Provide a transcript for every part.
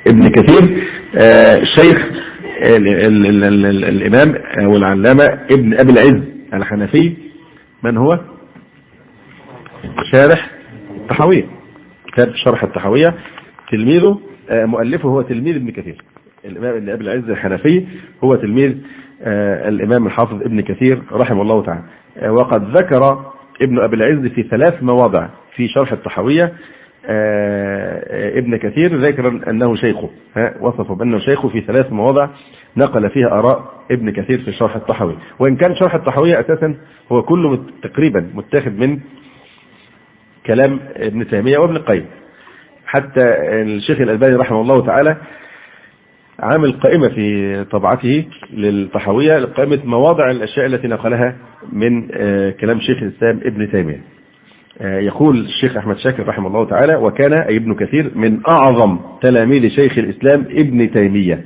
ابن كثير شيخ الإمام والعلامة ابن أبي العز الحنفي. من هو؟ شارح الطحاوية، كتاب شرح الطحاوية. تلميذه مؤلفه هو تلميذ ابن كثير. الإمام ابن أبي العز الحنفي هو تلميذ الإمام الحافظ ابن كثير رحمه الله تعالى. وقد ذكر ابن أبي العز في 3 مواضع في شرح الطحاوية ابن كثير ذكر أنه شيخه، وصفه بأنه شيخه في 3 مواضع نقل فيها آراء ابن كثير في شرح الطحاوية. وإن كان شرح الطحاوية أساسا هو كله تقريبا متاخد من كلام ابن تيمية وابن القيم. حتى الشيخ الألباني رحمه الله تعالى عامل قائمة في طبعته للطحاوية قائمة مواضع الأشياء التي نقلها من كلام شيخ الإسلام ابن تيمية. يقول الشيخ أحمد شاكر رحمه الله تعالى: وكان أي ابن كثير من أعظم تلاميذ شيخ الإسلام ابن تيمية،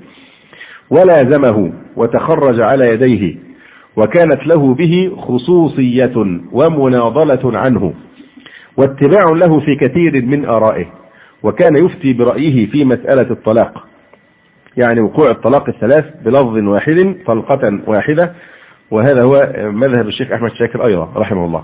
ولازمه وتخرج على يديه، وكانت له به خصوصية ومناضلة عنه واتباع له في كثير من آرائه، وكان يفتي برأيه في مسألة الطلاق، يعني وقوع الطلاق 3 بلفظ واحد طلقة واحدة، وهذا هو مذهب الشيخ أحمد شاكر أيضا رحمه الله.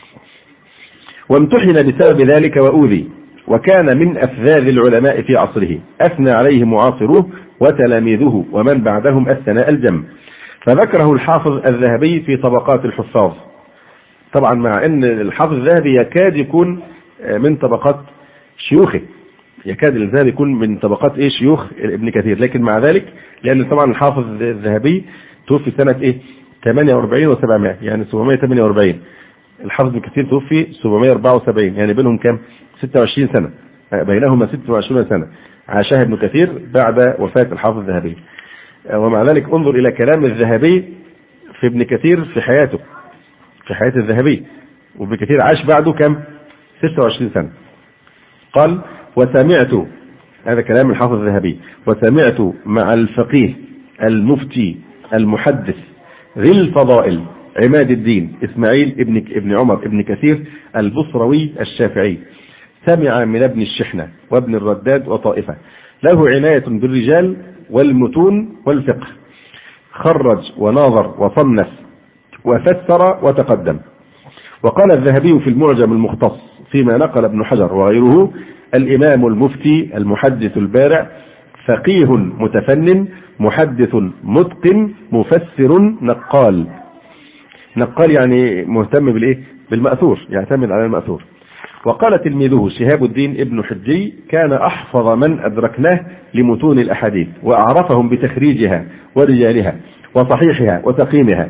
وامتحن بسبب ذلك وأوذي، وكان من أفذاذ العلماء في عصره، أثنى عليه معاصروه وتلاميذه ومن بعدهم الثناء الجم. فذكره الحافظ الذهبي في طبقات الحفاظ، طبعا مع أن الحافظ الذهبي يكاد يكون من طبقات شيوخه، يكاد الذهبي يكون من طبقات شيوخ ابن كثير، لكن مع ذلك لأن طبعا الحافظ الذهبي توفي سنة 48 و700، يعني 748. الحافظ ابن كثير توفي 774، يعني بينهم كم؟ 26 سنة، بينهما 26 سنة عاشها ابن كثير بعد وفاة الحافظ الذهبي. ومع ذلك انظر إلى كلام الذهبي في ابن كثير في حياته، في حياة الذهبي، وابن كثير عاش بعده كم؟ 26 سنة. قال: وسمعت، هذا كلام الحافظ الذهبي، وسمعت مع الفقيه المفتي المحدث ذي الفضائل عماد الدين إسماعيل ابن عمر ابن كثير البصروي الشافعي، سمع من ابن الشحنة وابن الرداد وطائفة، له عناية بالرجال والمتون والفقه، خرج وناظر وصنف وفسر وتقدم. وقال الذهبي في المعجم المختص فيما نقل ابن حجر وغيره: الإمام المفتي المحدث البارع، فقيه متفنن، محدث متقن، مفسر نقال. نقال يعني مهتم بالمأثور، يعتمد على المأثور. وقال تلميذه شهاب الدين ابن حجي: كان أحفظ من أدركناه لمتون الأحاديث، وأعرفهم بتخريجها ورجالها وصحيحها وتقييمها،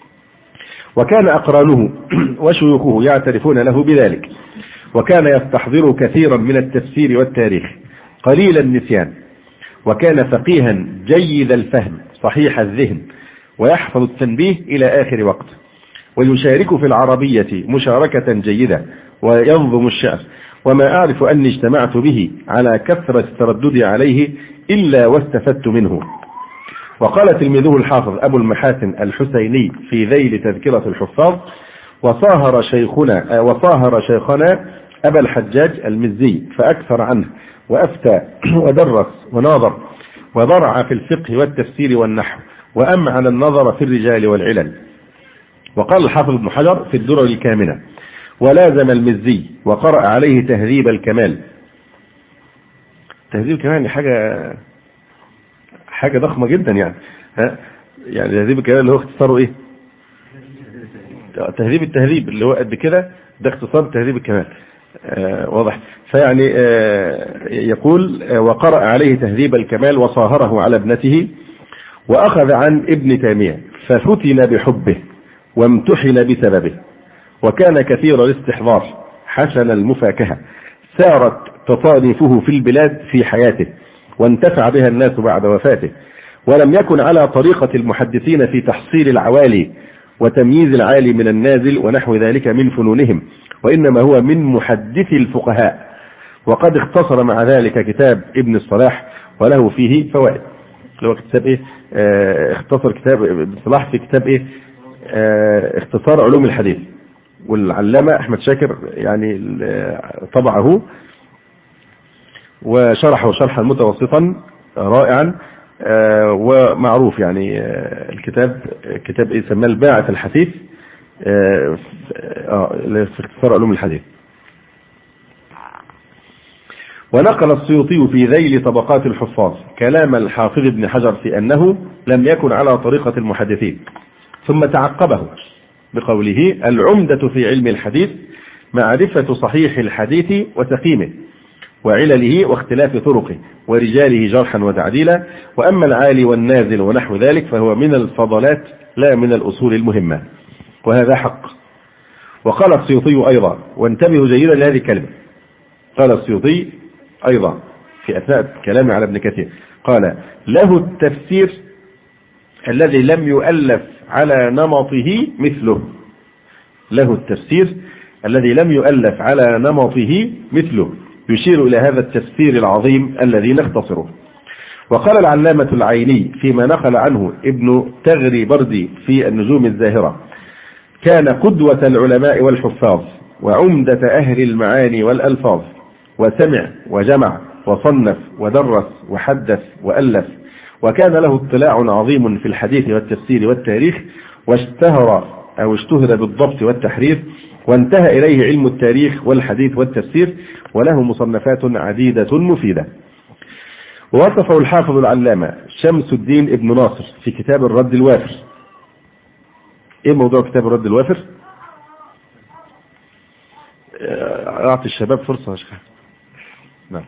وكان أقرانه وشيوخه يعترفون له بذلك، وكان يستحضر كثيرا من التفسير والتاريخ قليل النسيان، وكان فقيها جيد الفهم صحيح الذهن، ويحفظ التنبيه إلى آخر وقت، ويشارك في العربية مشاركة جيدة، وينظم الشعر. وما أعرف أني اجتمعت به على كثرة ترددي عليه إلا واستفدت منه. وقال تلميذه الحافظ أبو المحاسن الحسيني في ذيل تذكرة الحفاظ: وصاهر شيخنا أبا الحجاج المزي فأكثر عنه، وأفتى ودرس وناظر، وضرع في الفقه والتفسير والنحو، وأمعن النظر في الرجال والعلل. وقال الحافظ ابن حجر في الدرر الكامنة: ولازم المزي وقرأ عليه تهذيب الكمال. تهذيب الكمال حاجة ضخمة جدا، يعني تهذيب الكمال اللي هو اختصاره تهذيب التهذيب اللي هو قد كده، ده اختصار تهذيب الكمال. واضح. فيعني يقول: وقرأ عليه تهذيب الكمال وصاهره على ابنته، وأخذ عن ابن تيمية ففتن بحبه وامتحن بسببه، وكان كثير الاستحضار حسن المفاكهة، سارت تصانيفه في البلاد في حياته، وانتفع بها الناس بعد وفاته، ولم يكن على طريقة المحدثين في تحصيل العوالي وتمييز العالي من النازل ونحو ذلك من فنونهم، وإنما هو من محدثي الفقهاء. وقد اختصر مع ذلك كتاب ابن الصلاح، وله فيه فوائد. هو كتاب اختصر كتاب ابن الصلاح في كتاب اختصار علوم الحديث، والعلامة أحمد شاكر يعني طبعه وشرحه شرحا متوسطا رائعا ومعروف يعني. الكتاب كتاب ايه سماه؟ الباعث الحثيث في اختصار علوم الحديث. ونقل السيوطي في ذيل طبقات الحفاظ كلام الحافظ ابن حجر في أنه لم يكن على طريقة المحدثين، ثم تعقبه بقوله: العمدة في علم الحديث معرفة صحيح الحديث وسقيمه وعلله واختلاف طرقه ورجاله جرحا وتعديلا، وأما العالي والنازل ونحو ذلك فهو من الفضلات لا من الأصول المهمة. وهذا حق. وقال السيوطي أيضا، وانتبهوا جيدا لهذه الكلمة، قال السيوطي أيضا في أثناء كلامه على ابن كثير، قال: له التفسير الذي لم يؤلف على نمطه مثله. له التفسير الذي لم يؤلف على نمطه مثله، يشير إلى هذا التفسير العظيم الذي نختصره. وقال العلامة العيني فيما نقل عنه ابن تغري بردي في النجوم الزاهرة: كان قدوة العلماء والحفاظ وعمدة أهل المعاني والألفاظ، وسمع وجمع وصنف ودرس وحدث وألف، وكان له اطلاع عظيم في الحديث والتفسير والتاريخ، واشتهر بالضبط والتحرير، وانتهى إليه علم التاريخ والحديث والتفسير، وله مصنفات عديدة مفيدة. ووصفه الحافظ العلامة شمس الدين ابن ناصر في كتاب الرد الوافر. ايه موضوع كتاب الرد الوافر؟ اعطي الشباب فرصة يا شيخ. نعم.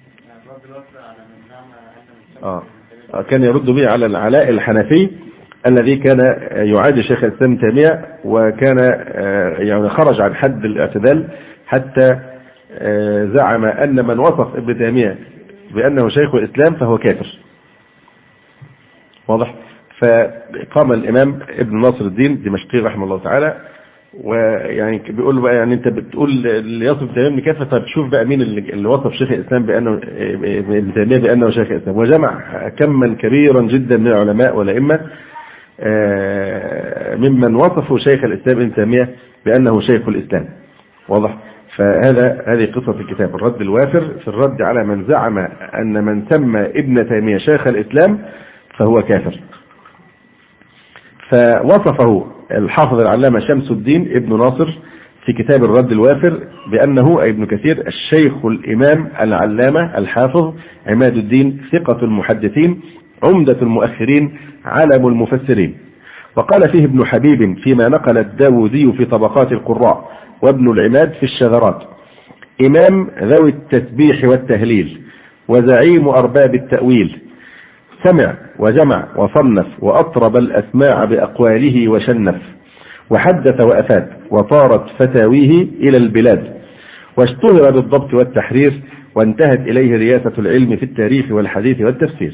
كان يرد به على العلاء الحنفي الذي كان يعادي شيخ الإسلام تيمية، وكان يعني خرج عن حد الاعتدال حتى زعم أن من وصف ابن تيمية بأنه شيخ الإسلام فهو كافر. واضح؟ فقام الإمام ابن ناصر الدين دمشقي رحمه الله تعالى، ويعني بيقول له بقى يعني انت بتقول اللي يصف تيمية ابن كافر، طب شوف بقى مين اللي وصف شيخ الإسلام بأنه ابن تيمية بأنه شيخ الإسلام. وجمع كما كبيرا جدا من العلماء والأئمة ممن وصفوا شيخ الإسلام ابن تيمية بأنه شيخ الإسلام. واضح؟ هذه قصة الكتاب الرد الوافر في الرد على من زعم أن من سمى ابن تيمية شيخ الإسلام فهو كافر. فوصفه الحافظ العلامة شمس الدين ابن ناصر في كتاب الرد الوافر بأنه أي ابن كثير الشيخ الإمام العلامة الحافظ عماد الدين ثقة المحدثين عمدة المؤخرين علم المفسرين. وقال فيه ابن حبيب فيما نقل الداودي في طبقات القراء وابن العماد في الشذرات: إمام ذوي التسبيح والتهليل وزعيم أرباب التأويل، سمع وجمع وصنف وأطرب الأسماع بأقواله وشنف، وحدث وأفاد، وطارت فتاويه إلى البلاد، واشتهر بالضبط والتحرير، وانتهت إليه رياسة العلم في التاريخ والحديث والتفسير.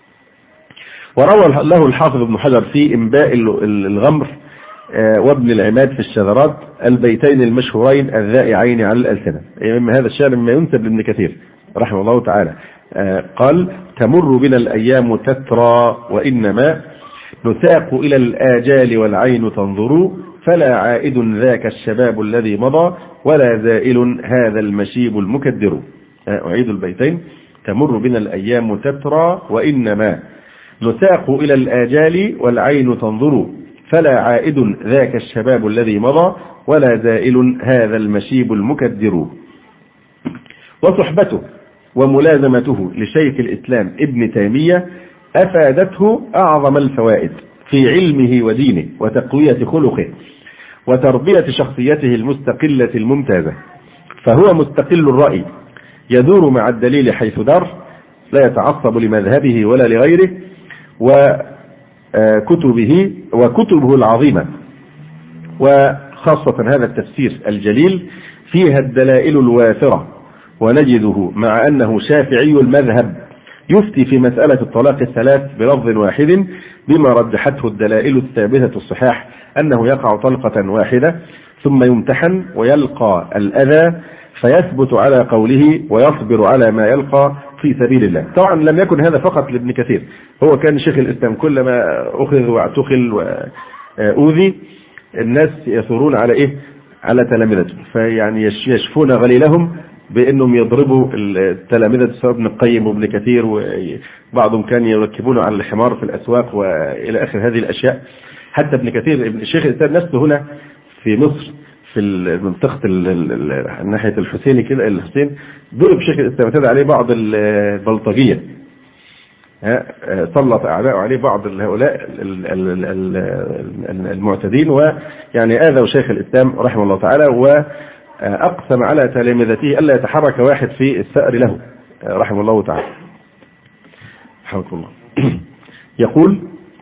وروى له الحافظ ابن حجر في إنباء الغمر وابن العماد في الشذرات البيتين المشهورين الذائعين على الألسنة. مما هذا الشعر مما ينسب لابن كثير رحمه الله تعالى. قال: تمر بنا الأيام تترى وإنما نساق إلى الآجال والعين تنظر، فلا عائد ذاك الشباب الذي مضى ولا زائل هذا المشيب المكدر. أعيد البيتين: تمر بنا الأيام تترى وإنما نساق إلى الآجال والعين تنظر، فلا عائد ذاك الشباب الذي مضى ولا زائل هذا المشيب المكدر. وصحبته وملازمته لشيخ الإسلام ابن تيمية أفادته أعظم الفوائد في علمه ودينه وتقوية خلقه وتربية شخصيته المستقلة الممتازة، فهو مستقل الرأي يدور مع الدليل حيث دار، لا يتعصب لمذهبه ولا لغيره، وكتبه العظيمة وخاصة هذا التفسير الجليل فيها الدلائل الوافرة، ونجده مع أنه شافعي المذهب يفتي في مسألة الطلاق الثلاث بلفظ واحد بما رجحته الدلائل الثابتة الصحاح أنه يقع طلقة واحدة ثم يمتحن ويلقى الأذى فيثبت على قوله ويصبر على ما يلقى في سبيل الله. طبعا لم يكن هذا فقط لابن كثير، هو كان شيخ الإسلام كلما أخذ واعتقل وأوذي الناس يثورون على على تلامذته، فيعني يشفون غليلهم بأنهم يضربوا التلامذة سواء ابن القيم وابن كثير، وبعضهم كان يركبونه على الحمار في الأسواق وإلى آخر هذه الأشياء. حتى ابن كثير ابن الشيخ الإسلام نفسه هنا في مصر في منطقة ناحية الحسيني كده الحسين ضرب شيخ الإسلام اعتدى عليه بعض البلطجية، سلط أعداء عليه بعض هؤلاء المعتدين، ويعني آذوا شيخ الإسلام رحمه الله تعالى، وأقسم على تلامذته ألا يتحرك واحد في الثأر له رحمه الله تعالى. حمد الله. يقول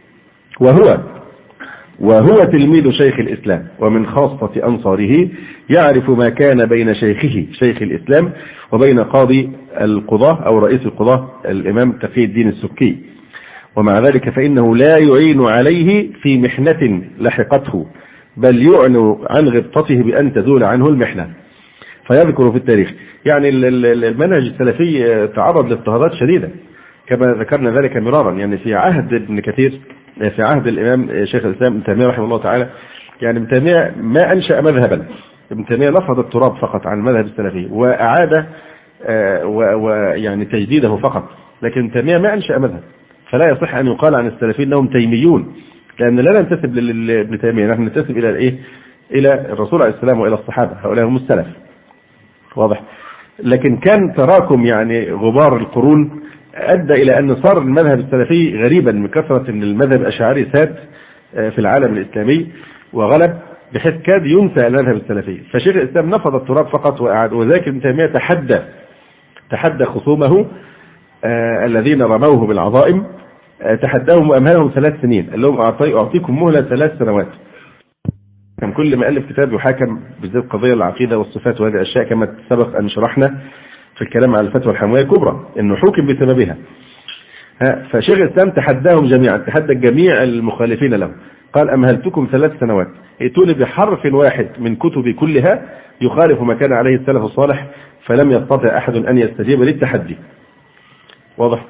وهو تلميذ شيخ الإسلام ومن خاصة أنصاره، يعرف ما كان بين شيخه شيخ الإسلام وبين قاضي القضاة أو رئيس القضاة الإمام تقي الدين السكي، ومع ذلك فإنه لا يعين عليه في محنة لحقته، بل يعن عن غبطته بأن تزول عنه المحنة. فيذكر في التاريخ يعني المنهج السلفي تعرض لاضطهادات شديدة كما ذكرنا ذلك مرارا، يعني في عهد ابن كثير، في عهد الإمام شيخ الإسلام ابن تيمية رحمه الله تعالى، يعني ابن تيمية ما أنشأ مذهبا، ابن تيمية لفظ التراب فقط عن المذهب السلفي وأعاد ويعني تجديده فقط، لكن ابن تيمية ما أنشأ مذهب، فلا يصح أن يقال عن السلفيين أنهم تيميون، لأن لا ننتسب لابن تيمية، نحن ننتسب إلى إيه؟ إلى الرسول عليه السلام وإلى الصحابة، هؤلاء هم السلف. واضح. لكن كان تراكم يعني غبار القرون أدى إلى أن صار المذهب السلفي غريبا من كثرة أن المذهب الأشعري ساد في العالم الإسلامي وغلب، بحيث كاد ينسى المذهب السلفي. فشيخ الإسلام نفض التراب فقط وأعاد، وذلك ابن تيمية تحدى خصومه الذين رموه بالعظائم، تحداهم وأمهلهم 3 سنين، قال لهم أعطيكم مهلة 3 سنوات. كان كل ما ألف كتاب يحاكم بالذات قضية العقيدة والصفات وهذه الأشياء، كما سبق أن شرحنا في الكلام على الفتوى الحموية الكبرى أنه حكم بسببها. فشيخ الإسلام تحداهم جميعا، تحدى جميع المخالفين له، قال أمهلتكم 3 سنوات، ائتوني بحرف واحد من كتبي كلها يخالف ما كان عليه السلف الصالح، فلم يستطع أحد أن يستجيب للتحدي. واضح.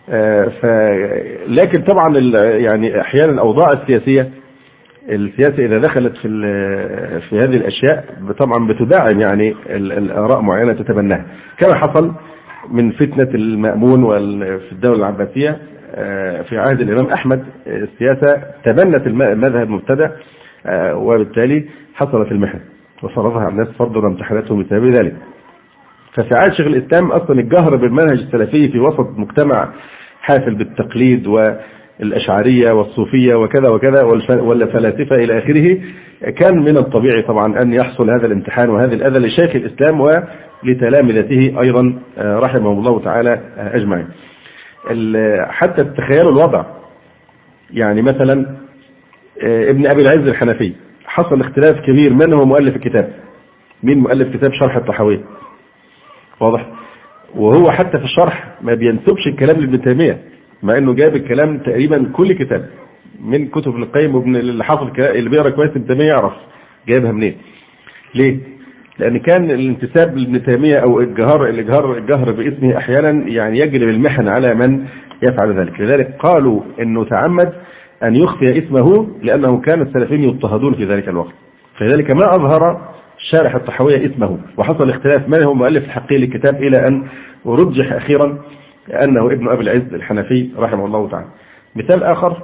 لكن طبعا يعني أحيانا الأوضاع السياسية إذا دخلت في هذه الأشياء طبعا بتدعم يعني الآراء معينة تتبناها، كما حصل من فتنة المأمون في الدولة العباسية في عهد الإمام أحمد. السياسة تبنت المذهب المبتدع، وبالتالي حصلت المحنة وفرضها على الناس فرضا وامتحنتهم بسبب ذلك. ففي عهد شيخ الإسلام أصلا الجهر بالمنهج السلفي في وسط مجتمع حافل بالتقليد والأشعرية والصوفية وكذا وكذا والفلاسفة إلى آخره، كان من الطبيعي طبعا أن يحصل هذا الامتحان وهذه الأذى لشيخ الإسلام ولتلامذته أيضا رحمه الله تعالى أجمعين. حتى تخيلوا الوضع، يعني مثلا ابن أبي العز الحنفي حصل اختلاف كبير من هو مؤلف الكتاب، مين مؤلف كتاب شرح الطحاوية. واضح. وهو حتى في الشرح ما بينسبش الكلام لابن تيمية، مع انه جاب الكلام تقريبا كل كتاب من كتب ابن القيم وابن اللي حافظ اللي بيقرا كويس ابن تيمية يعرف جايبها منين. ليه؟ لان كان الانتساب لابن تيمية او الجهر باسمه احيانا يعني يجلب المحن على من يفعل ذلك، لذلك قالوا انه تعمد ان يخفي اسمه لانه كان السلفيين يضطهدون في ذلك الوقت، فلذلك ما اظهر شارح الطحاوية اسمه، وحصل اختلاف من هو مؤلف الحقيقي للكتاب إلى أن رجح أخيرا أنه ابن أبي العز الحنفي رحمه الله تعالى. مثال آخر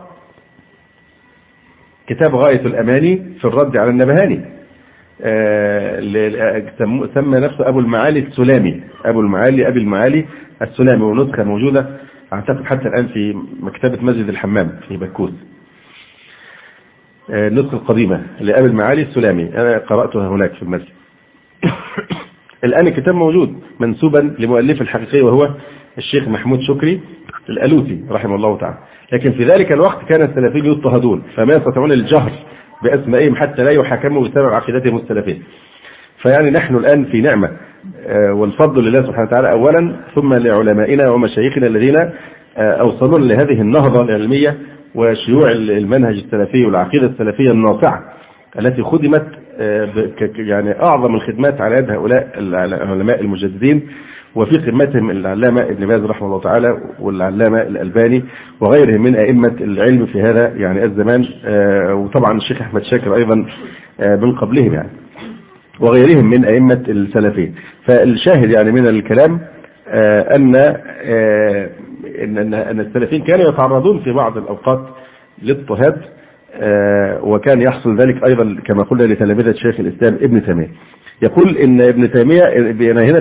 كتاب غاية الأماني في الرد على النبهاني، سمى نفسه أبو المعالي السلامي، أبي المعالي السلامي، ونسخة موجودة أعتقد حتى الآن في مكتبة مسجد الحمام في بكوس، النسخة القديمة لأبي المعالي السلامي، أنا قرأتها هناك في المسجد. الآن الكتاب موجود منسوبا لمؤلف الحقيقي وهو الشيخ محمود شكري الألوسي رحمه الله تعالى، لكن في ذلك الوقت كان السلفيين يضطهدون فما يستطيعون الجهر بأسمائهم حتى لا يحاكموا بسبب عقيدتهم السلفية. فيعني نحن الآن في نعمة والفضل لله سبحانه وتعالى أولا، ثم لعلمائنا ومشايخنا الذين أوصلون لهذه النهضة العلمية وشيوع المنهج السلفي والعقيدة السلفية الناصعة التي خدمت يعني أعظم الخدمات على يد هؤلاء العلماء المجددين، وفي قمتهم العلامة ابن باز رحمه الله تعالى والعلامة الألباني وغيرهم من أئمة العلم في هذا يعني الزمان، وطبعا الشيخ أحمد شاكر أيضا من قبلهم يعني. وغيرهم من أئمة السلفين. فالشاهد يعني من الكلام أن السلفين كانوا يتعرضون في بعض الأوقات للاضطهاد، وكان يحصل ذلك أيضا كما قلنا لتلامذة شيخ الإسلام ابن تيمية. يقول إن ابن تيمية هنا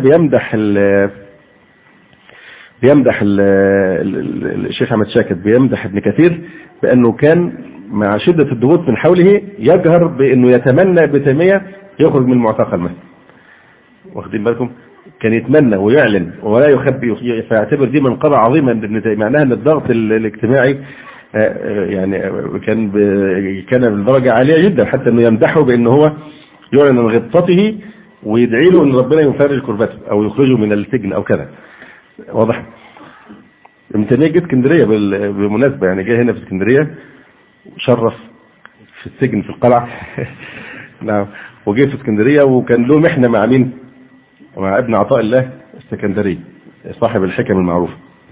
بيمدح الشيخ أحمد شاكر، بيمدح ابن كثير بأنه كان مع شدة الضغوط من حوله يجهر بأنه يتمنى ابن تيمية يخرج من المعتقل مثلا. واخدين بالكم؟ كان يتمنى ويعلن ولا يخبي، فيعتبر دي منقبة عظيمة لابن تيمية، معناها أن الضغط الاجتماعي يعني كان بدرجة عالية جدا، حتى أنه يمدحه بأنه هو يعلن عن غبطته ويدعي له أن ربنا يفرج كربته أو يخرجه من السجن أو كذا. واضح؟ ابن تيمية جه اسكندرية بالمناسبة، يعني جه هنا في اسكندرية وشرف في السجن في القلعة نعم، وجه في اسكندرية وكان له محنة مع مين؟ مع ابن عطاء الله السكندري صاحب الحكم المعروف.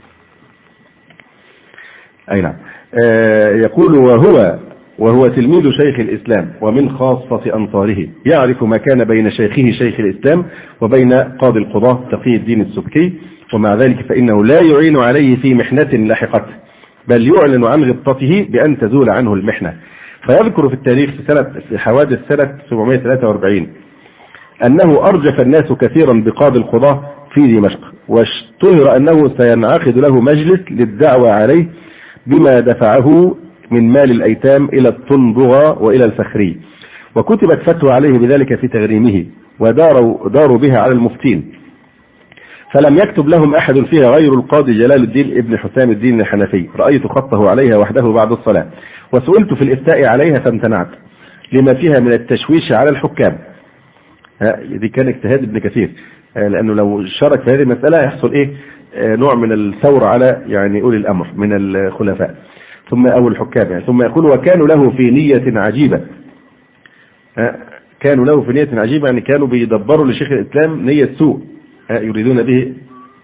أي نعم. يقول وهو تلميذ شيخ الإسلام ومن خاصة أنصاره، يعرف ما كان بين شيخه شيخ الإسلام وبين قاضي القضاة تقي الدين السبكي، ومع ذلك فإنه لا يعين عليه في محنة لاحقته، بل يعلن عن غبطته بأن تزول عنه المحنة. فيذكر في التاريخ في حوادث سنة 743 أنه أرجف الناس كثيرا بقاضي القضاة في دمشق، واشتهر أنه سينعقد له مجلس للدعوة عليه بما دفعه من مال الأيتام إلى الطنبغة وإلى الفخري، وكتبت فتوى عليه بذلك في تغريمه، وداروا بها على المفتين، فلم يكتب لهم أحد فيها غير القاضي جلال الدين ابن حسام الدين الحنفي. رأيت خطه عليها وحده بعد الصلاة، وسئلت في الإفتاء عليها فامتنعت لما فيها من التشويش على الحكام. دي كان اجتهاد ابن كثير، لأنه لو شارك في هذه المسألة يحصل نوع من الثورة على يعني أولي الأمر من الخلفاء ثم أو الحكام يعني. ثم يقول وكانوا له في نية عجيبة، كانوا له في نية عجيبة يعني كانوا بيدبروا لشيخ الإسلام نية سوء يريدون به.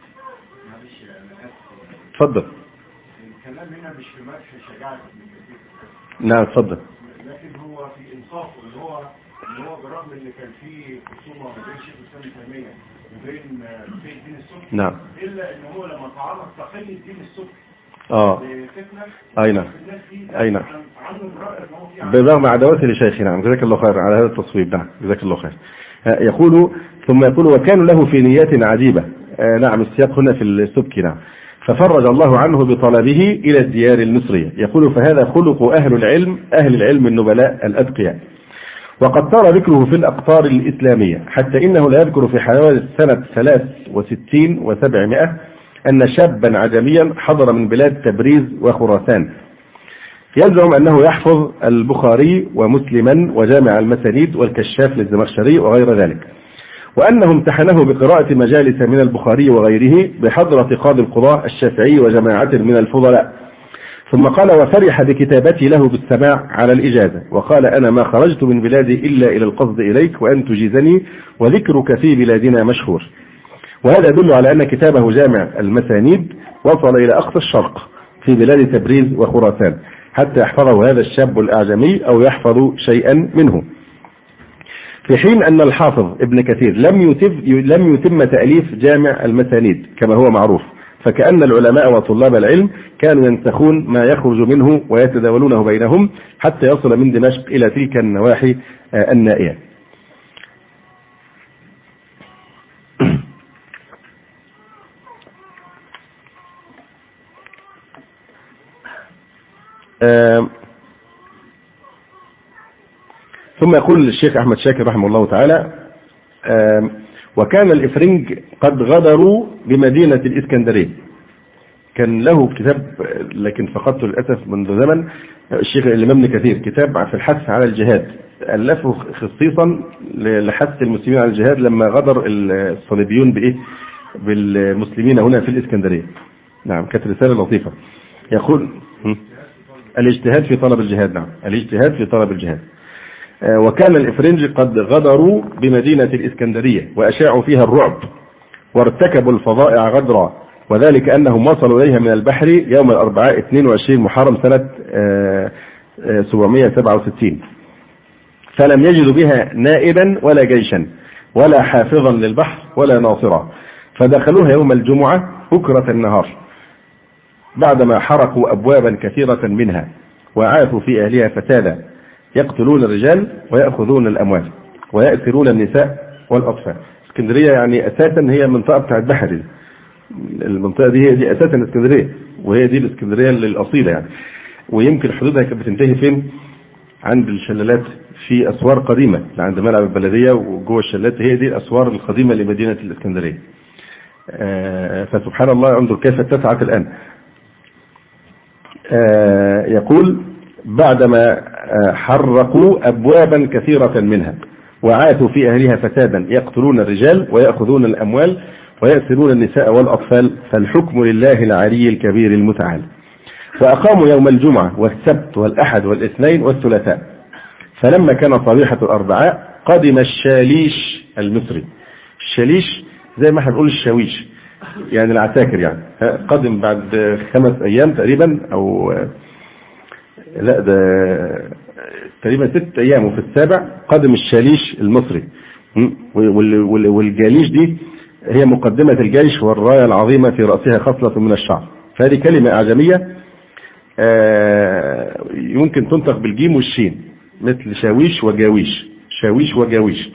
تفضل. الكلام هنا مش في مدح شجاعة ابن كثير. نعم تفضل. لكن هو في إنصافه اللي هو بالرغم ان كان في خصومة بين شيخ الإسلام تيمية وبين تقي الدين السبكي، نعم، إلا إن هو لما تعرض تقي الدين السبكي لفتنة أي نعم أي نعم بالرغم عداوته لشيخنا. نعم جزاك الله خير على هذا التصويب. نعم جزاك الله خير. ثم يقول وكانوا له في نيات عجيبة. نعم السياق هنا في السبكي. نعم ففرج الله عنه بطلبه إلى الديار المصرية. يقول فهذا خلق أهل العلم النبلاء الأتقياء، وقد صار ذكره في الأقطار الإسلامية، حتى إنه لا يذكر في حوادث سنة 63 و700 أن شابا عجميا حضر من بلاد تبريز وخراسان يزعم أنه يحفظ البخاري ومسلما وجامع المسانيد والكشاف للزمخشري وغير ذلك، وأنه امتحنه بقراءة مجالس من البخاري وغيره بحضرة قاضي القضاة الشافعي وجماعة من الفضلاء، ثم قال وفرح بكتابتي له بالسماع على الإجازة، وقال أنا ما خرجت من بلادي إلا إلى القصد إليك وأن تجيزني، وذكرك في بلادنا مشهور. وهذا يدل على أن كتابه جامع المسانيد وصل إلى أقصى الشرق في بلاد تبريز وخراسان حتى يحفظه هذا الشاب الأعجمي أو يحفظ شيئا منه، في حين أن الحافظ ابن كثير لم يتم تأليف جامع المسانيد كما هو معروف، فكأن العلماء وطلاب العلم كانوا ينسخون ما يخرج منه ويتداولونه بينهم حتى يصل من دمشق إلى تلك النواحي النائية. ثم يقول الشيخ أحمد شاكر رحمه الله تعالى وكان الإفرنج قد غدروا بمدينة الإسكندرية. كان له كتاب لكن فقدته للأسف منذ زمن، الشيخ الإمام ابن كثير، كتاب في الحث على الجهاد، ألفه خصيصا لحث المسلمين على الجهاد لما غدر الصليبيون بالمسلمين هنا في الإسكندرية. نعم كانت رسالة لطيفة. يقول الاجتهاد في طلب الجهاد. نعم الاجتهاد في طلب الجهاد. وكان الإفرنج قد غدروا بمدينة الإسكندرية وأشاعوا فيها الرعب وارتكبوا الفظائع غدرا، وذلك أنهم وصلوا إليها من البحر يوم الأربعاء 22 محرم سنة 767. فلم يجدوا بها نائبا ولا جيشا ولا حافظا للبحر ولا ناصرا، فدخلوها يوم الجمعة بكرة النهار بعدما حرقوا أبوابا كثيرة منها وعاثوا في أهلها فسادا، يقتلون الرجال ويأخذون الأموال ويأسرون النساء والأطفال. اسكندرية يعني أساسا هي منطقة بتاعت بحري، المنطقة دي هي دي أساسا اسكندرية، وهي دي الاسكندرية الأصيلة يعني. ويمكن حدودها كانت بتنتهي فين؟ عند الشلالات في أسوار قديمة عند ملعب البلدية، وجوه الشلالات هي دي الأسوار القديمة لمدينة الاسكندرية. فسبحان الله انظر كيف اتسعت الآن. يقول بعدما حرقوا أبوابا كثيرة منها وعاثوا في أهلها فسادا، يقتلون الرجال ويأخذون الأموال ويأسرون النساء والأطفال، فالحكم لله العلي الكبير المتعال. فأقاموا يوم الجمعة والسبت والأحد والاثنين والثلاثاء، فلما كان صبيحة الأربعاء قدم الشاليش المصري. الشاليش زي ما احنا بنقول الشاويش يعني العساكر يعني، قدم بعد 5 أيام تقريبا، أو لا ده تقريبا 6 أيام، وفي السابع قدم الشاليش المصري. والجاليش دي هي مقدمة الجيش والراية العظيمة في رأسها خصلة من الشعر، فهذه كلمة أعجمية يمكن تنطق بالجيم والشين، مثل شاويش وجاويش، شاويش وجاويش.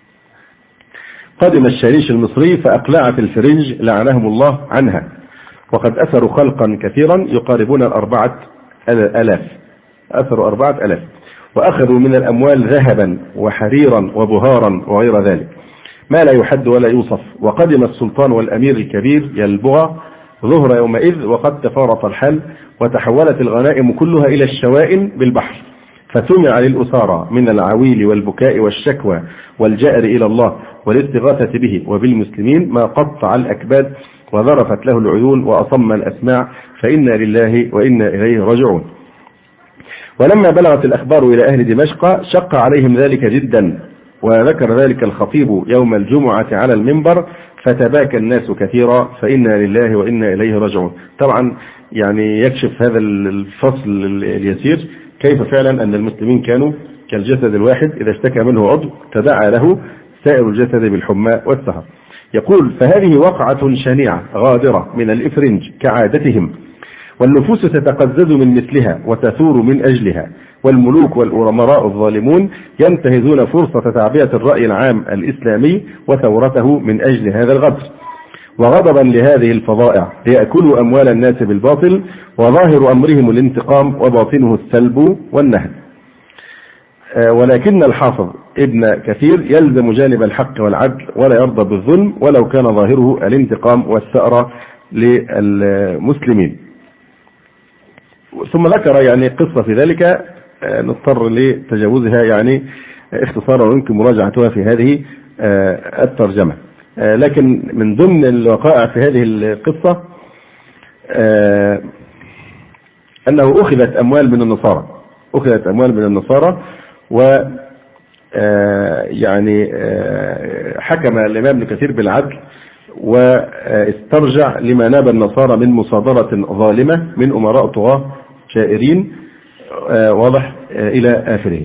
قدم الشاليش المصري فأقلعت الفرنج لعنهم الله عنها، وقد أثروا خلقا كثيرا يقاربون 4000، أثروا 4000، وأخذوا من الأموال ذهبا وحريرا وبهارا وغير ذلك ما لا يحد ولا يوصف. وقدم السلطان والأمير الكبير يلبغى ظهر يومئذ وقد تفارط الحال، وتحولت الغنائم كلها إلى الشوائن بالبحر، فسمع للأسارى من العويل والبكاء والشكوى والجأر إلى الله والاستغاثة به وبالمسلمين ما قطع الأكباد وذرفت له العيون وأصم الأسماع، فإنا لله وإنا إليه راجعون. ولما بلغت الأخبار إلى أهل دمشق شق عليهم ذلك جدا، وذكر ذلك الخطيب يوم الجمعة على المنبر فتباكى الناس كثيرا، فإنا لله وإنا إليه راجعون. طبعا يعني يكشف هذا الفصل اليسير كيف فعلا أن المسلمين كانوا كالجسد الواحد، إذا اشتكى منه عضو تداعى له سائر الجسد بالحمى والسهر. يقول فهذه وقعة شنيعة غادرة من الإفرنج كعادتهم، والنفوس تتقزز من مثلها وتثور من أجلها، والملوك والأمراء الظالمون ينتهزون فرصة تعبئة الرأي العام الإسلامي وثورته من أجل هذا الغدر، وغضبا لهذه الفظائع ليأكلوا أموال الناس بالباطل، وظاهر أمرهم الانتقام وباطنه السلب والنهب. ولكن الحافظ ابن كثير يلزم جانب الحق والعدل ولا يرضى بالظلم ولو كان ظاهره الانتقام والثأر للمسلمين. ثم ذكر يعني قصة في ذلك نضطر لتجاوزها يعني اختصارا، ويمكن مراجعتها في هذه الترجمة. لكن من ضمن الوقائع في هذه القصة أنه أخذت أموال من النصارى، و يعني حكم الإمام ابن كثير بالعدل واسترجع لما ناب النصارى من مصادرة ظالمة من أمراء طغاة شائرين، واضح إلى آخره.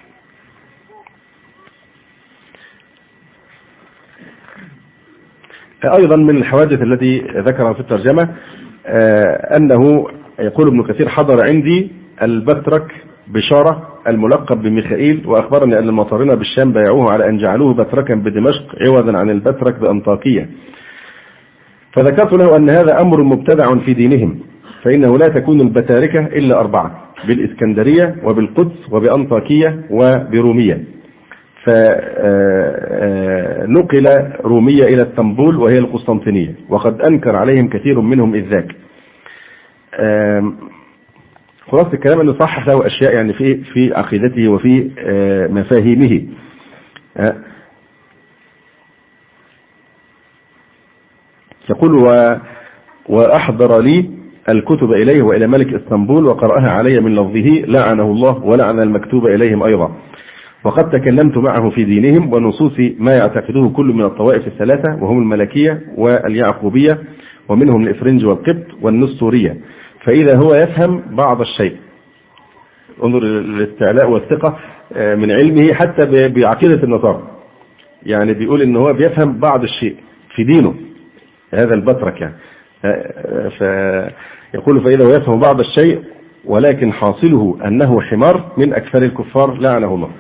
أيضا من الحوادث التي ذكرها في الترجمة أنه يقول ابن كثير حضر عندي البترك بشارة الملقب بميخائيل، وأخبرني أن المطارنة بالشام بايعوه على أن جعلوه بتركا بدمشق عوضا عن البترك بأنطاكية، فذكرت له أن هذا أمر مبتدع في دينهم، فإنه لا تكون البتاركة إلا 4 بالإسكندرية وبالقدس وبأنطاكية وبرومية، فنقل رومية إلى اسطنبول وهي القسطنطينية، وقد أنكر عليهم كثير منهم إذ ذاك. خلاصة الكلام أنه صحح له أشياء يعني في عقيدته وفي مفاهيمه. يقول وأحضر لي الكتب إليه وإلى ملك اسطنبول وقرأها علي من لفظه لعنه الله ولعن المكتوب إليهم أيضا، وقد تكلمت معه في دينهم ونصوص ما يعتقده كل من الطوائف الثلاثة، وهم الملكية واليعقوبية ومنهم الإفرنج والقبط والنسطورية، فإذا هو يفهم بعض الشيء. انظر الاستعلاء والثقة من علمه حتى بعقيدة النصارى. يعني بيقول ان هو بيفهم بعض الشيء في دينه، هذا البطرك يعني. فيقول فإذا يفهم بعض الشيء ولكن حاصله أنه حمار من أكثر الكفار لعنه الله.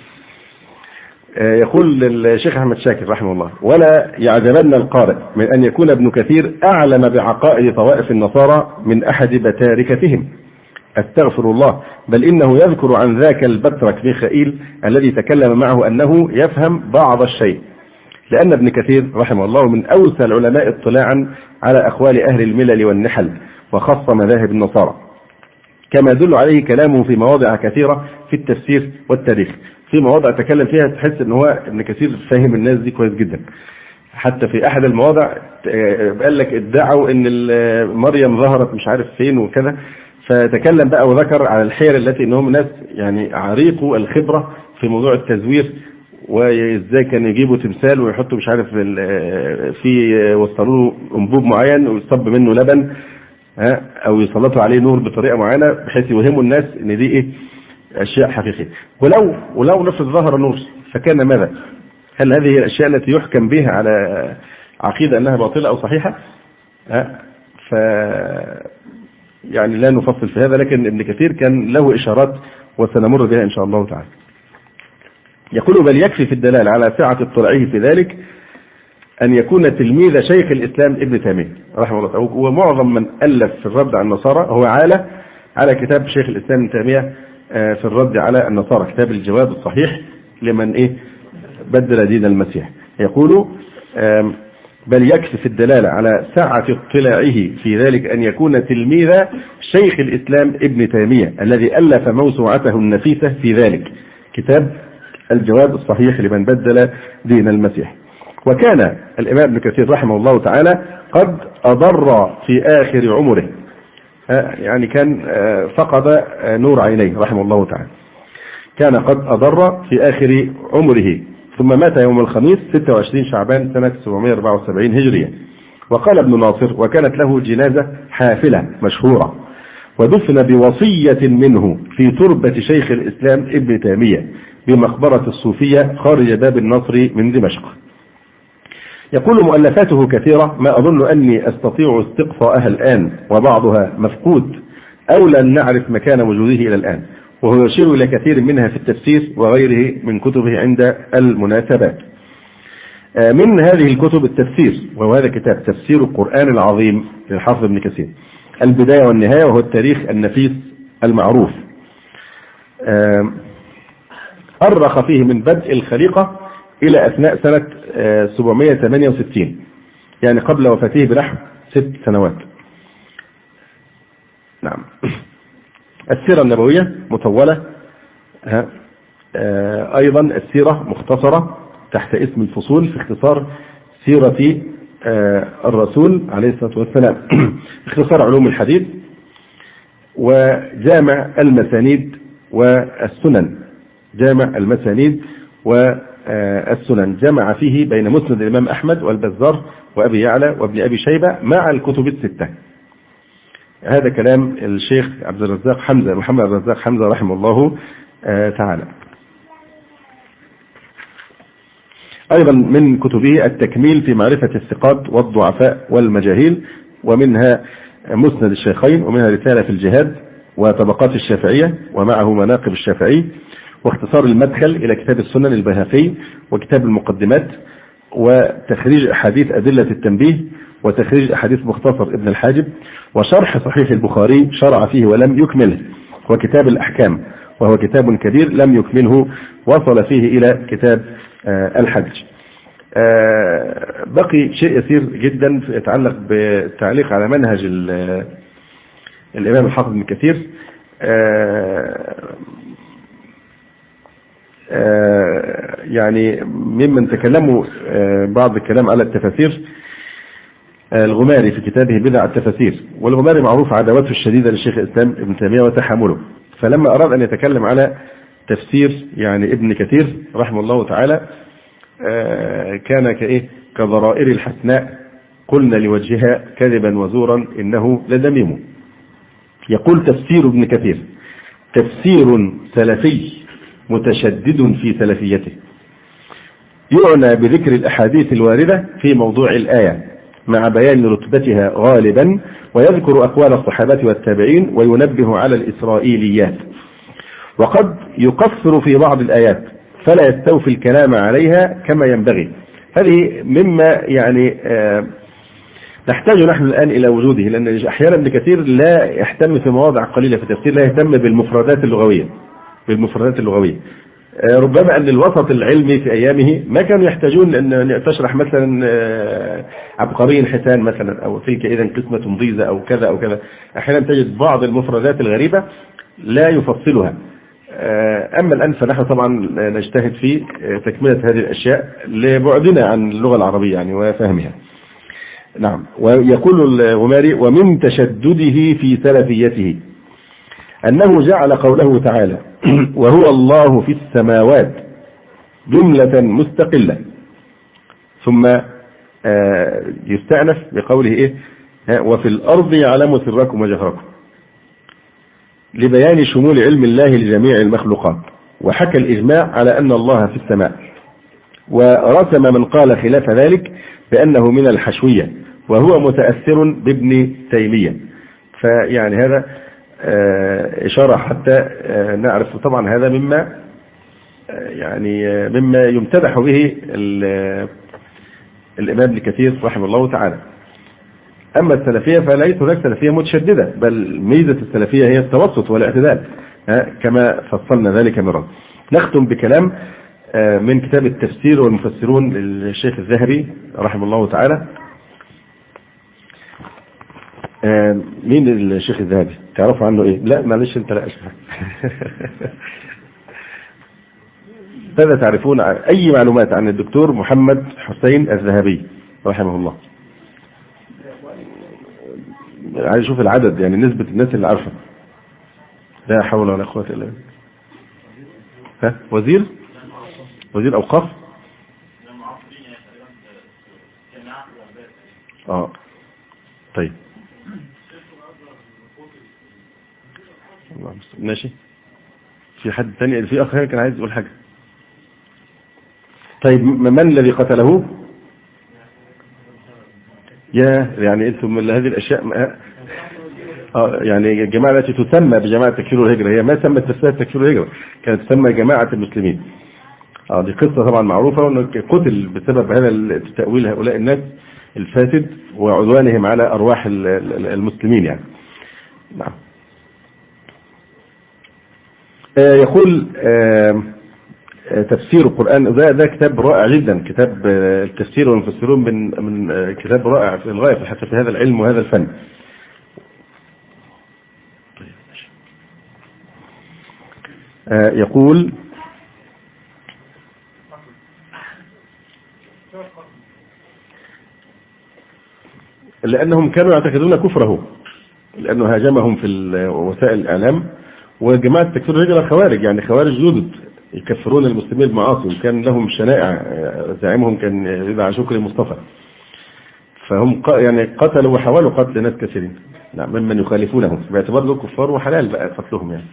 يقول الشيخ أحمد شاكر رحمه الله: ولا يعجبن القارئ من أن يكون ابن كثير أعلم بعقائد طوائف النصارى من أحد بتاركتهم، استغفر الله، بل إنه يذكر عن ذاك البطرك ميخائيل الذي تكلم معه أنه يفهم بعض الشيء، لأن ابن كثير رحمه الله من أوسع العلماء اطلاعا على أقوال أهل الملل والنحل وخاصة مذاهب النصارى، كما يدل عليه كلامه في مواضع كثيرة في التفسير والتاريخ. في مواضع تكلم فيها تحس ان هو ابن كثير فاهم الناس دي كويس جدا. حتى في احد المواضع قال لك ادعوا ان مريم ظهرت مش عارف فين وكذا، فتكلم بقى وذكر على الحيل التي انهم ناس يعني عريقوا الخبرة في موضوع التزوير، وازاي كانوا يجيبوا تمثال ويحطوا مش عارف في وصلوا انبوب معين ويصب منه لبن او يسلطوا عليه نور بطريقة معينة بحيث يوهموا الناس ان دي ايه أشياء حقيقية. ولو نفذ ظهر نور فكان ماذا؟ هل هذه الأشياء التي يحكم بها على عقيدة أنها باطلة أو صحيحة؟ يعني لا نفصل في هذا، لكن ابن كثير كان له إشارات وسنمر بها إن شاء الله تعالى. يقول: بل يكفي في الدلالة على سعة اطلاعه في ذلك أن يكون تلميذ شيخ الإسلام ابن تيمية رحمه الله. ومعظم من ألف في الرد على النصارى هو على كتاب شيخ الإسلام ابن تيمية في الرد على النصارى، كتاب الجواب الصحيح لمن بدل دين المسيح. يقول: بل يكفي في الدلالة على سعة اطلاعه في ذلك أن يكون تلميذ شيخ الإسلام ابن تيمية الذي ألف موسوعته النفيسة في ذلك، كتاب الجواب الصحيح لمن بدل دين المسيح. وكان الإمام ابن كثير رحمه الله تعالى قد أضر في آخر عمره، يعني كان فقد نور عينيه رحمه الله تعالى، كان قد أضر في آخر عمره، ثم مات يوم الخميس 26 شعبان سنة 774 هجرية. وقال ابن ناصر: وكانت له جنازة حافلة مشهورة، ودفن بوصية منه في تربة شيخ الإسلام ابن تيمية بمقبرة الصوفية خارج باب النصر من دمشق. يقول: مؤلفاته كثيرة، ما أظن أني أستطيع استقصاءها الآن، وبعضها مفقود أو لن نعرف مكان وجوده إلى الآن، وهو يشير إلى كثير منها في التفسير وغيره من كتبه عند المناسبات. من هذه الكتب التفسير، وهذا كتاب تفسير القرآن العظيم للحافظ ابن كثير، البداية والنهاية، وهو التاريخ النفيس المعروف. أرخ فيه من بدء الخليقة إلى أثناء سنة 768، يعني قبل وفاته بنحو 6 سنوات. نعم. السيرة النبوية مطولة، أيضا السيرة مختصرة تحت اسم الفصول في اختصار سيرة الرسول عليه الصلاة والسلام، اختصار علوم الحديث، وجامع المسانيد والسنن، جامع المسانيد والسنن، جمع فيه بين مسند الإمام أحمد والبزار وأبي يعلى وابن أبي شيبة مع الكتب الستة. هذا كلام الشيخ عبد الرزاق حمزة، محمد عبد الرزاق حمزة رحمه الله تعالى. أيضا من كتبه التكميل في معرفة الثقات والضعفاء والمجاهيل، ومنها مسند الشيخين، ومنها رسالة في الجهاد، وطبقات الشافعية، ومعه مناقب الشافعي، واختصار المدخل إلى كتاب السنن البيهقي، وكتاب المقدمات، وتخريج أحاديث أدلة التنبيه، وتخريج أحاديث مختصر ابن الحاجب، وشرح صحيح البخاري شرع فيه ولم يكمله، وكتاب الأحكام وهو كتاب كبير لم يكمله، وصل فيه إلى كتاب الحج. بقي شيء يسير جدا يتعلق بالتعليق على منهج الإمام الحافظ ابن كثير. يعني ممن تكلموا بعض الكلام على التفاسير الغماري في كتابه بدع التفاسير، والغماري معروف عداوته الشديدة للشيخ الإسلام ابن تيمية وتحامله، فلما أراد أن يتكلم على تفسير يعني ابن كثير رحمه الله تعالى كان كضرائر الحسناء قلنا لوجهها كذبا وزورا إنه لذميم. يقول: تفسير ابن كثير تفسير سلفي متشدد في سلفيته. يعنى بذكر الأحاديث الواردة في موضوع الآية مع بيان رتبتها غالبا، ويذكر أقوال الصحابة والتابعين وينبه على الإسرائيليات، وقد يقصر في بعض الآيات فلا يستوفي الكلام عليها كما ينبغي. هذه مما يعني نحتاج نحن الآن إلى وجوده، لأن أحيانا ابن كثير لا يهتم في مواضع قليلة في التفسير، لا يهتم بالمفردات اللغوية. ربما أن الوسط العلمي في أيامه ما كانوا يحتاجون أن تشرح مثلا عبقري الحيتان مثلا، أو تلك إذا قسمة ضيزة أو كذا أو كذا. أحيانا تجد بعض المفردات الغريبة لا يفصلها. أما الآن فنحن طبعا نجتهد في تكملة هذه الأشياء لبعدنا عن اللغة العربية يعني وفهمها. نعم. ويقول الغماري: ومن تشدده في سلفيته أنه جعل قوله تعالى وهو الله في السماوات جملة مستقلة، ثم يستأنف بقوله إيه؟ وفي الأرض يعلم سركم وجهركم، لبيان شمول علم الله لجميع المخلوقات، وحكى الإجماع على أن الله في السماء، ورسم من قال خلاف ذلك بأنه من الحشوية، وهو متأثر بابن تيمية. فيعني هذا إشارة حتى نعرف طبعا هذا مما يعني مما يمتدح به الإمام ابن كثير رحمه الله تعالى. أما السلفية فليس هناك سلفية متشددة، بل ميزة السلفية هي التوسط والاعتدال كما فصلنا ذلك مرة. نختم بكلام من كتاب التفسير والمفسرون للشيخ الذهبي رحمه الله تعالى. مين الشيخ الذهبي؟ تعرفوا عنه ايه؟ لا معلش انت لا اشرح. ماذا تعرفون اي معلومات عن الدكتور محمد حسين الذهبي رحمه الله؟ عايز اشوف العدد يعني نسبة الناس اللي عارفه. لا حول ولا قوة الا بالله. وزير اوقاف. طيب ماشي. في حد ثاني؟ في اخ كان عايز يقول حاجه. طيب من الذي قتله؟ يعني انتم من هذه الاشياء يعني الجماعه التي تسمى بجماعه تكفير الهجره، هي ما سمت نفسها تكفير الهجره، كانت تسمى جماعه المسلمين. دي قصه طبعا معروفه، وانه قتل بسبب هذا تاويل هؤلاء الناس الفاسد وعدوانهم على ارواح المسلمين يعني. نعم. يقول تفسير القرآن ده كتاب رائع جدا، كتاب التفسير والمفسرون من كتاب رائع في الغاية حتى في هذا العلم وهذا الفن. يقول لأنهم كانوا يعتقدون كفره، لأنه هاجمهم في وسائل الإعلام، وجماعة تكفير الهجرة خوارج، يعني خوارج جدد يكفرون المسلمين بمعاصي، وكان لهم شنائع، زعيمهم كان يدعى شكري مصطفى، فهم يعني قتلوا وحاولوا قتل ناس كثيرين نعم ممن يخالفونهم باعتبار له كفار وحلال بقى قتلهم يعني.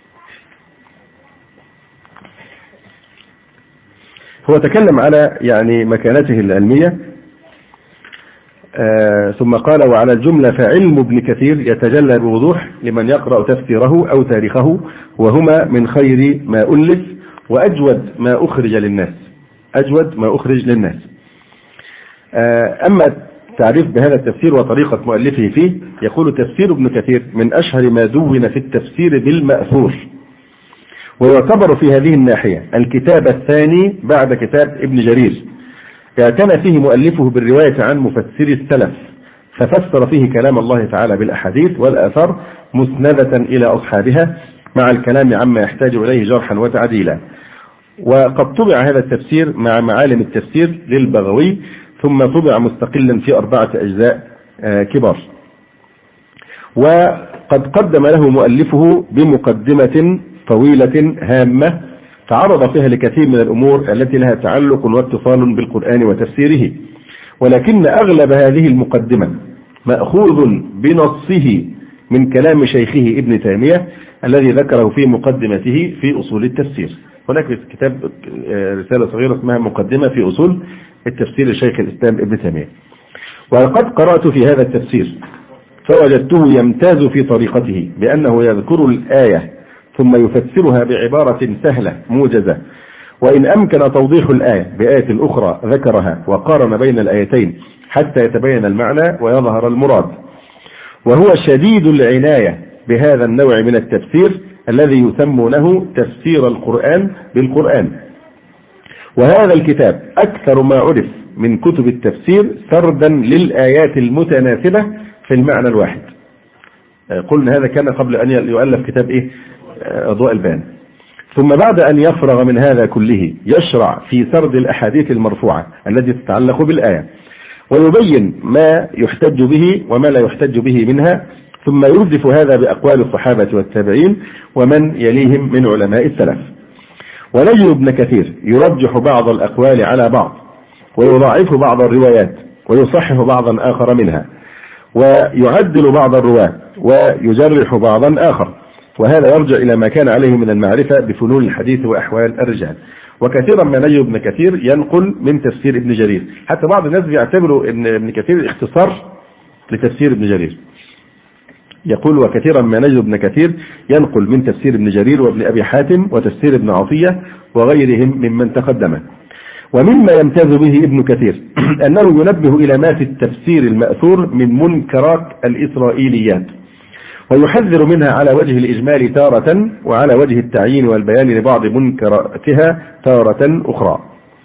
هو تكلم على يعني مكانته العلمية، ثم قال وعلى الجملة فعلم ابن كثير يتجلى بوضوح لمن يقرأ تفسيره أو تاريخه، وهما من خير ما ألف وأجود ما أخرج للناس. أما التعريف بهذا التفسير وطريقة مؤلفه فيه، يقول تفسير ابن كثير من أشهر ما دون في التفسير بالمأثور، ويعتبر في هذه الناحية الكتاب الثاني بعد كتاب ابن جرير، اعتنى فيه مؤلفه بالرواية عن مفسري السلف، ففسر فيه كلام الله تعالى بالأحاديث والآثار مسندة إلى أصحابها مع الكلام عما يحتاج إليه جرحا وتعديلا. وقد طبع هذا التفسير مع معالم التفسير للبغوي، ثم طبع مستقلا في 4 أجزاء كبار. وقد قدم له مؤلفه بمقدمة طويلة هامة تعرض فيها لكثير من الأمور التي لها تعلق واتصال بالقرآن وتفسيره، ولكن أغلب هذه المقدمة مأخوذ بنصه من كلام شيخه ابن تيمية الذي ذكره في مقدمته في أصول التفسير. هناك كتاب رسالة صغيرة اسمها مقدمة في أصول التفسير لشيخ الإسلام ابن تيمية. وقد قرأت في هذا التفسير فوجدته يمتاز في طريقته بأنه يذكر الآية ثم يفسرها بعبارة سهلة موجزة، وإن أمكن توضيح الآية بآية أخرى ذكرها وقارن بين الآيتين حتى يتبين المعنى ويظهر المراد. وهو شديد العناية بهذا النوع من التفسير الذي يسمونه تفسير القرآن بالقرآن. وهذا الكتاب أكثر ما عرف من كتب التفسير سردا للآيات المتناسبة في المعنى الواحد. قلنا هذا كان قبل أن يؤلف كتاب أضواء البيان. ثم بعد أن يفرغ من هذا كله يشرع في سرد الأحاديث المرفوعة التي تتعلق بالآية، ويبين ما يحتج به وما لا يحتج به منها، ثم يردف هذا بأقوال الصحابة والتابعين ومن يليهم من علماء السلف. ونجد ابن كثير يرجح بعض الأقوال على بعض، ويضاعف بعض الروايات، ويصحح بعضا آخر منها، ويعدل بعض الرواة، ويجرح بعضا آخر، وهذا يرجع إلى ما كان عليه من المعرفة بفنون الحديث وأحوال الرجال. وكثيرا ما نجد ابن كثير ينقل من تفسير ابن جرير، حتى بعض الناس بيعتبروا ان ابن كثير اختصار لتفسير ابن جرير. يقول وكثيرا ما نجد ابن كثير ينقل من تفسير ابن جرير وابن أبي حاتم وتفسير ابن عطية وغيرهم ممن تقدمه. ومما يمتاز به ابن كثير أنه ينبه إلى ما في التفسير المأثور من منكرات الإسرائيليات، ويحذر منها على وجه الإجمال تارة، وعلى وجه التعيين والبيان لبعض منكراتها تارة أخرى.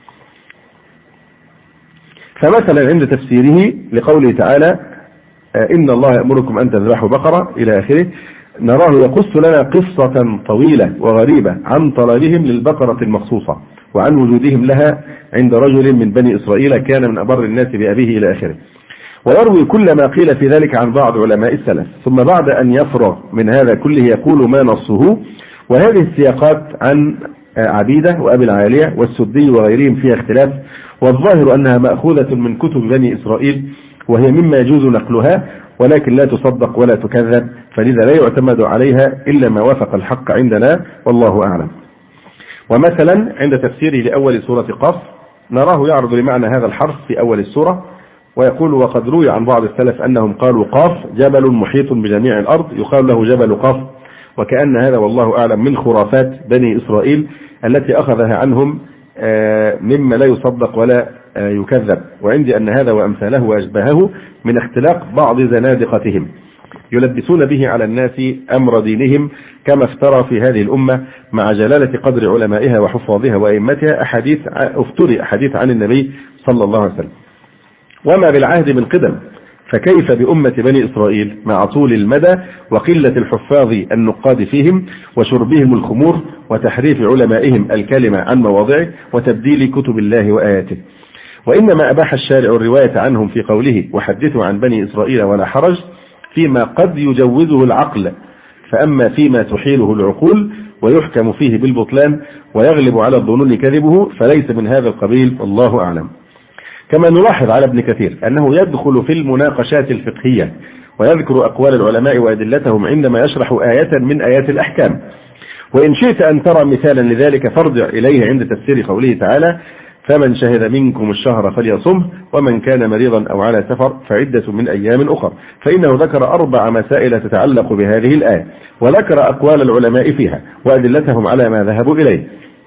فمثلا عند تفسيره لقوله تعالى إن الله يأمركم أن تذبحوا بقرة إلى آخره، نراه يقص لنا قصة طويلة وغريبة عن طلبهم للبقرة المخصوصة وعن وجودهم لها عند رجل من بني إسرائيل كان من أبر الناس بأبيه إلى آخره، ويروي كل ما قيل في ذلك عن بعض علماء السلف. ثم بعد أن يفرغ من هذا كله يقول ما نصه. وهذه السياقات عن عبيدة وأبي العالية والسدي وغيرهم فيها اختلاف، والظاهر أنها مأخوذة من كتب بني إسرائيل، وهي مما يجوز نقلها ولكن لا تصدق ولا تكذب، فلذا لا يعتمد عليها إلا ما وافق الحق عندنا والله أعلم. ومثلا عند تفسيره لأول سورة قاف نراه يعرض لمعنى هذا الحرف في أول السورة ويقول وقد روي عن بعض السلف أنهم قالوا قاف جبل محيط بجميع الأرض يقال له جبل قاف، وكأن هذا والله أعلم من خرافات بني إسرائيل التي أخذها عنهم مما لا يصدق ولا يكذب. وعندي أن هذا وأمثاله وأشباهه من اختلاق بعض زنادقتهم يلبسون به على الناس أمر دينهم، كما افترى في هذه الأمة مع جلالة قدر علمائها وحفاظها وأئمتها افتري أحاديث عن النبي صلى الله عليه وسلم. وما بالعهد من قدم، فكيف بأمة بني إسرائيل مع طول المدى وقلة الحفاظ النقاد فيهم وشربهم الخمور وتحريف علمائهم الكلمة عن مواضعه وتبديل كتب الله وآياته. وإنما أباح الشارع الرواية عنهم في قوله وحدثوا عن بني إسرائيل ولا حرج فيما قد يجوزه العقل، فأما فيما تحيله العقول ويحكم فيه بالبطلان ويغلب على الظنون كذبه فليس من هذا القبيل والله أعلم. كما نلاحظ على ابن كثير أنه يدخل في المناقشات الفقهية ويذكر أقوال العلماء وأدلتهم عندما يشرح آية من آيات الأحكام. وإن شئت أن ترى مثالا لذلك فارجع إليه عند تفسير قوله تعالى فمن شهد منكم الشهر فليصمه ومن كان مريضا أو على سفر فعدة من أيام أخر، فإنه ذكر 4 مسائل تتعلق بهذه الآية وذكر أقوال العلماء فيها وأدلتهم على ما ذهبوا إليه.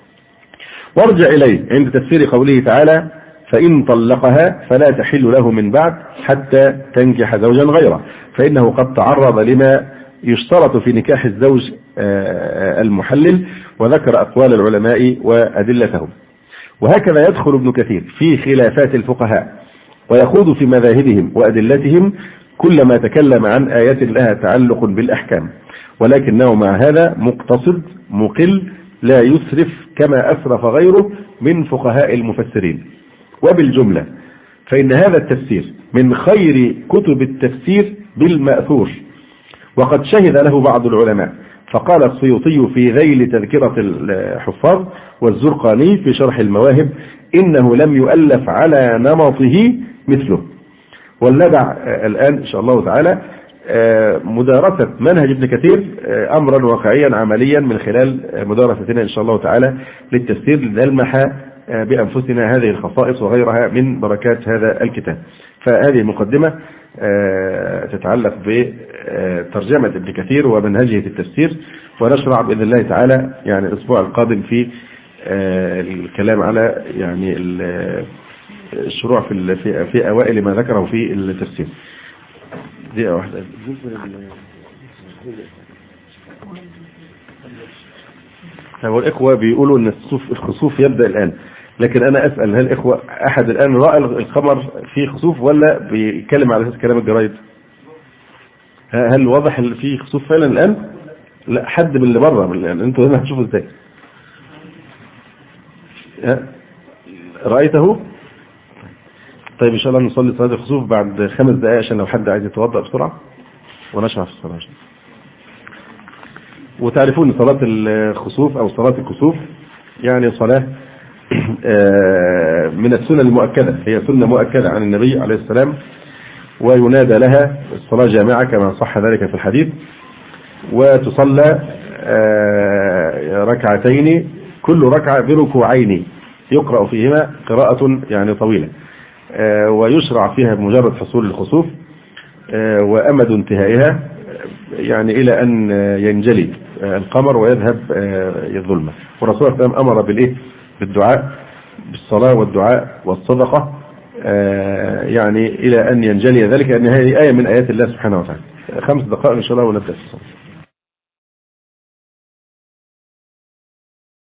وارجع إليه عند تفسير قوله تعالى فإن طلقها فلا تحل له من بعد حتى تنكح زوجا غيره، فإنه قد تعرض لما يشترط في نكاح الزوج المحلل وذكر أقوال العلماء وأدلتهم. وهكذا يدخل ابن كثير في خلافات الفقهاء ويخوض في مذاهبهم وأدلتهم كلما تكلم عن آيات لها تعلق بالأحكام، ولكنه مع هذا مقتصد مقل لا يسرف كما أسرف غيره من فقهاء المفسرين. وبالجملة فإن هذا التفسير من خير كتب التفسير بالمأثور، وقد شهد له بعض العلماء، فقال السيوطي في ذيل تذكرة الحفاظ والزرقاني في شرح المواهب إنه لم يؤلف على نمطه مثله. ولندع الآن إن شاء الله تعالى مدارسة منهج ابن كثير أمرا واقعيا عمليا من خلال مدارستنا إن شاء الله تعالى للتفسير، لنلمح بأنفسنا هذه الخصائص وغيرها من بركات هذا الكتاب. فهذه مقدمة تتعلق بترجمة ابن كثير ومنهجه في التفسير، ونشرع بإذن الله تعالى يعني الأسبوع القادم في الكلام على يعني الشروع في أوائل ما ذكره في التفسير. دقيقة واحدة. الإخوة بيقولوا أن الخسوف يبدأ الآن، لكن أنا أسأل هل الإخوة أحد الآن رأى القمر في خسوف ولا بيتكلم على أساس كلام الجرايد؟ هل واضح في خسوف فعلا الآن؟ لا، حد من اللي بره الآن، أنتوا هنا هتشوفوا إزاي؟ رأيته؟ طيب إن شاء الله نصلي صلاة الخسوف بعد 5 دقائق عشان لو حد عايز يتوضأ بسرعة ونشرع في الصلاة. وتعرفون صلاة الخسوف أو صلاة الكسوف يعني صلاة من السنة المؤكدة، هي سنة مؤكدة عن النبي عليه السلام، وينادى لها الصلاة جامعة كما صح ذلك في الحديث، وتصلى ركعتين كل ركعة بركوعين يقرأ فيهما قراءة يعني طويلة، ويشرع فيها بمجرد حصول الخسوف وأمد انتهائها يعني إلى أن ينجلي القمر ويذهب الظلمة. والرسول صلى الله عليه وسلم أمر بالإيه؟ بالدعاء، بالصلاة والدعاء والصدقة يعني إلى أن ينجلي ذلك، أن هذه آية من آيات الله سبحانه وتعالى. 5 دقائق إن شاء الله ونبدأ الصلاة.